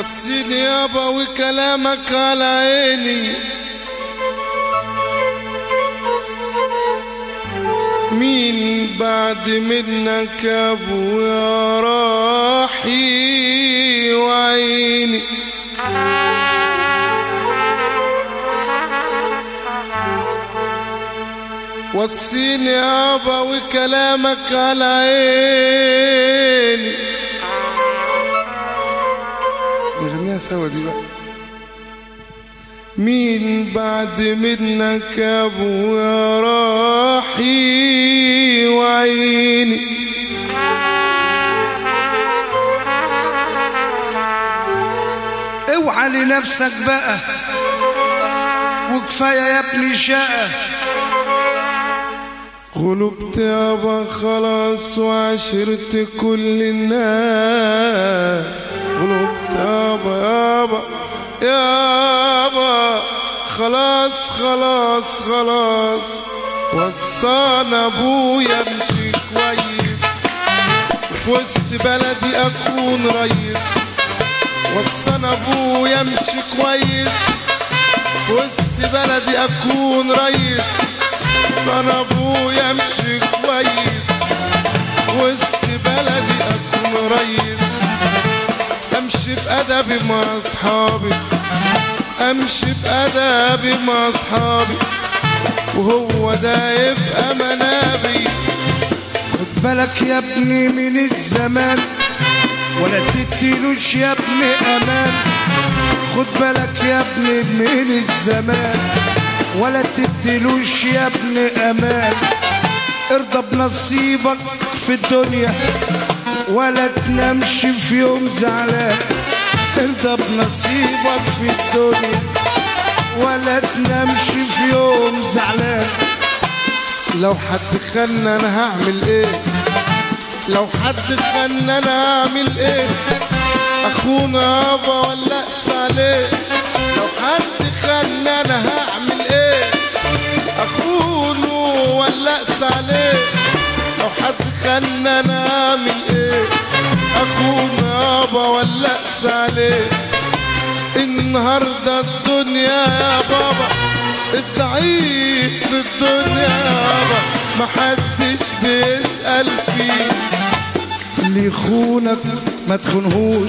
وصيني يابا وكلامك على عيني، مين بعد منك يا ابويا راحي وعيني. وصيني يابا وكلامك على عيني. نغنيها سوا دي بقى. مين بعد منك يا ابويا راحي وعيني. اوعى لنفسك بقى وكفايه يا ابني شقه. غلبت يابا خلاص وعشرت كل الناس. غلبت يابا يابا يابا خلاص خلاص خلاص. وصانا ابويا امشي كويس في وسط بلدي اكون ريس. وصانا ابويا امشي كويس في وسط بلدي اكون ريس. وصانا ابويا امشي كويس وسط بلدي اكون ريس. امشي بادبي مع اصحابي، امشي بادبي مع اصحابي، وهو ده يبقى منابي. خد بالك يا ابني من الزمان ولا تديلوش يا ابني امان. خد بالك يا ابني من الزمان ولا تديلوش يا ابني امان. ارضى بنصيبك في الدنيا ولا تنامش في يوم زعلان. ارضى بنصيبك في الدنيا ولا تنامش في يوم زعلان. لو حد خلنا انا هعمل ايه؟ لو حد خلنا انا هعمل ايه؟ اخونا يابا ولا اقسى عليه. لو حد خلنا انا هعمل ايه؟ اخونه ولا اقسى عليه. لو حد خلنا انا هعمل ايه؟ اخونا يابا ولا اقسى عليه. النهارده الدنيا يا بابا الضعيف في الدنيا يابا محدش بيسأل فيه. اللي يخونك ما تخونهوش،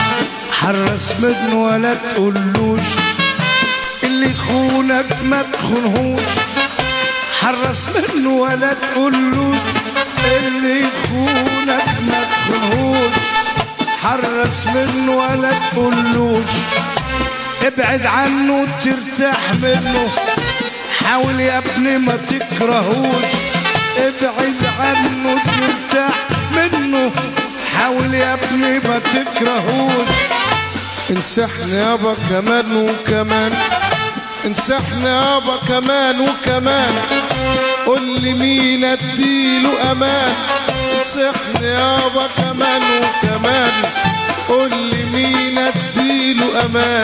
حرص منه ولا تقولوش. اللي يخونك ما تخونهوش، حرص منه ولا تقولوش. اللي يخونك ما تخونهوش، حرص منه ولا تقولوش. ابعد عنه ترتاح منه، حاول يا ابني ما تكرهوش. ابعد عنه ترتاح منه، حاول يا ابني ما تكرهوش. انسحنا يابا كمان وكمان، انسحنا يابا كمان وكمان. قول لي مين اديله امان. انسحنا يابا كمان وكمان، قول لي مين اديله امان.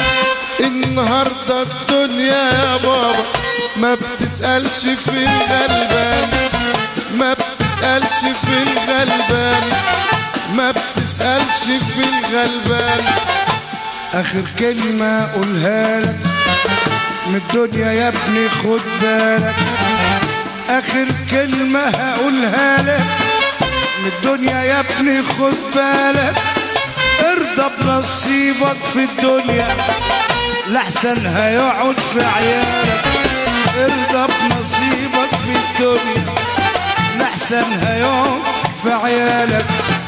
النهارده الدنيا يا بابا ما بتسألش في الغلبان، ما بتسألش في الغلبان، ما بتسألش في الغلبان. اخر كلمة اقولها لك من الدنيا يا ابني خد بالك. اخر كلمة هقولها لك من الدنيا يا ابني خد بالك. ارضى بنصيبك في الدنيا لحسن هيقعد في عيالك. ارضى بنصيبك في الدنيا لحسن هيقعد في عيالك.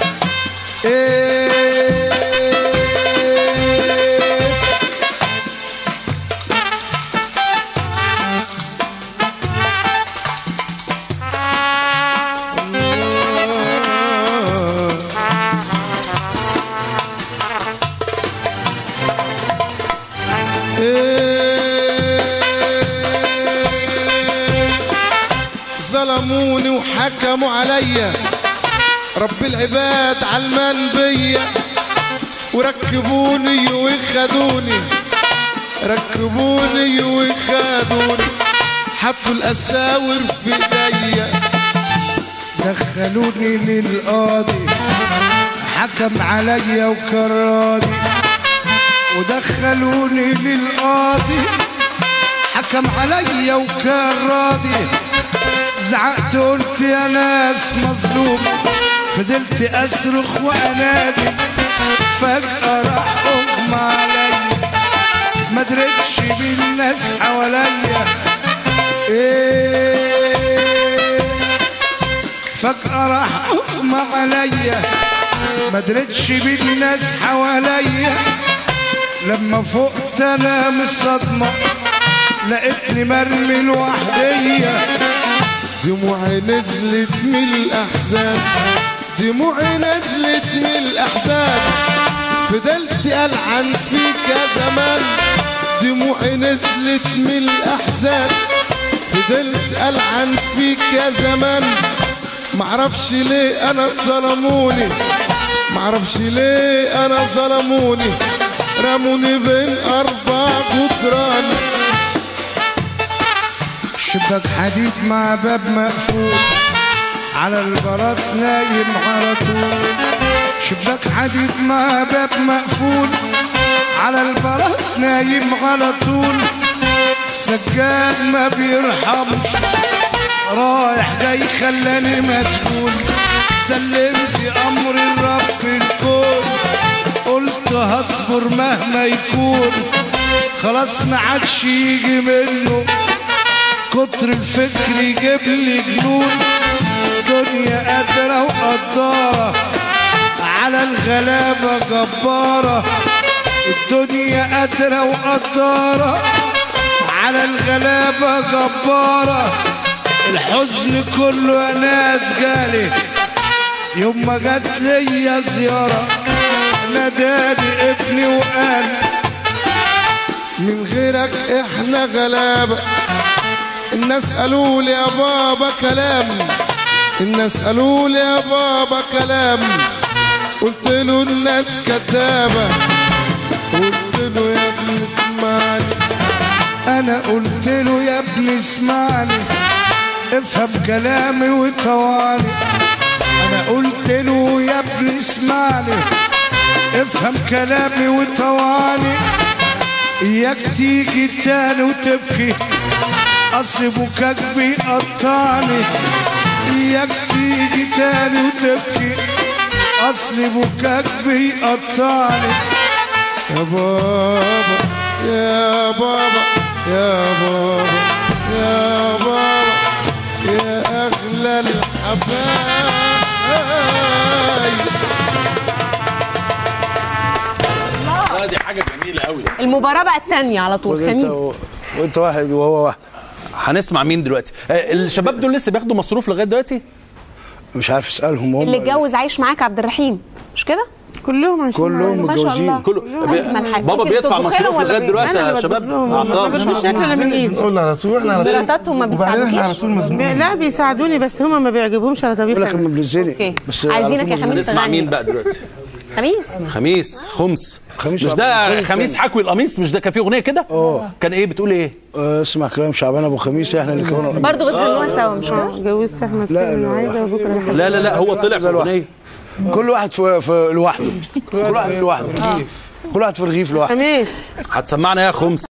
ظلموني وحكموا عليا، رب العباد علمان بيا. وركبوني وخدوني، ركبوني وخدوني. حطوا الاساور في ايديا، دخلوني للقاضي حكم عليا وكراني. ودخلوني للقاضي حكم عليا وكان راضي. زعقت قلت يا ناس مظلوم، فضلت اصرخ وانادي، فجأة راح اغمى عليا، ما درتش بالناس حواليا. فجأة راح اغمى عليا، ما درتش بالناس حواليا. لما فقت انا من الصدمة لقيتني مرمي لوحديا. دموعي نزلت من الأحزان، دموعي نزلت من الأحزان، فضلت ألعن فيك يا زمان. دموعي نزلت من الأحزان، فضلت ألعن فيك يا زمان. معرفش ليه أنا ظلموني، معرفش ليه أنا ظلموني، رموني بين 4 جدران. شباك حديد مع باب مقفول، على البلاط نايم على طول. شباك حديد مع باب مقفول، على البلاط نايم على طول. السجاد ما بيرحمش، رايح جاي خلاني مشغول. سلمت امر الرب الكون، قلت هصبر مهما يكون. خلاص ما عادش يجي منه، كتر الفكر يجيب لي جنون. دنيا قادرة وقدارة، على الغلابة جبارة. الدنيا قادرة وقدارة، على الغلابة جبارة. الحزن كله يا ناس جالي يوم ما جات ليا زيارة. ناداني ابني وقال من غيرك احنا غلابة. الناس قالوا لي يا بابا كلام، الناس قالوا لي يا بابا كلام. قلت له الناس كذابة، قلت له يا ابني اسمعني. انا قلت له يا ابني اسمعني، افهم كلامي وطوالي. انا قلت له يا ابني اسمعني، افهم كلامي وطوالي. اياك تيجي تاني وتبكي، اصل بكاك بيقطعني. اياك تيجي تاني وتبكي، اصل بكاك بيقطعني. يا بابا يا بابا يا بابا يا بابا يا اغلى الحبايب. دي حاجه جميله قوي. المباراة بقى الثانية على طول خميس. وانت واحد وهو واحد. هنسمع مين دلوقتي؟ الشباب دول لسه بياخدوا مصروف لغايه دلوقتي؟ مش عارف اسالهم هم. اللي اتجوز عايش معاك عبد الرحيم مش كده؟ كلهم عايشين كلهم ما شاء الله. متجوزين. بابا بيدفع مصروف لغايه دلوقتي يا شباب. عصام مش شكل من ايدي. قول على طول احنا على طول. مراتاتهم ما وبعدين احنا على بيساعدوكيش؟ طول مزنوقين. لا بيساعدوني بس هم ما بيعجبهمش على طبيعي. يقول لك مبلزيني. اوكي بس عايزينك يا خميس هنسمع مين تغني. بقى دلوقتي؟ خميس خميس خمس. خميس مش ده خميس خميس حكوي القميص؟ مش ده كان فيه اغنيه كده؟ كان ايه بتقول ايه؟ اسمع كلام شعبان ابو خميس، احنا اللي كنا برضه بتغنوها سوا مش كده؟ اتجوزت احمد لا، كامل لا. وعايده وبكره لا لا لا هو طلع في الاغنيه. كل واحد في لوحده، كل واحد لوحده، كل واحد في رغيف لوحده. خميس هتسمعنا يا خمس.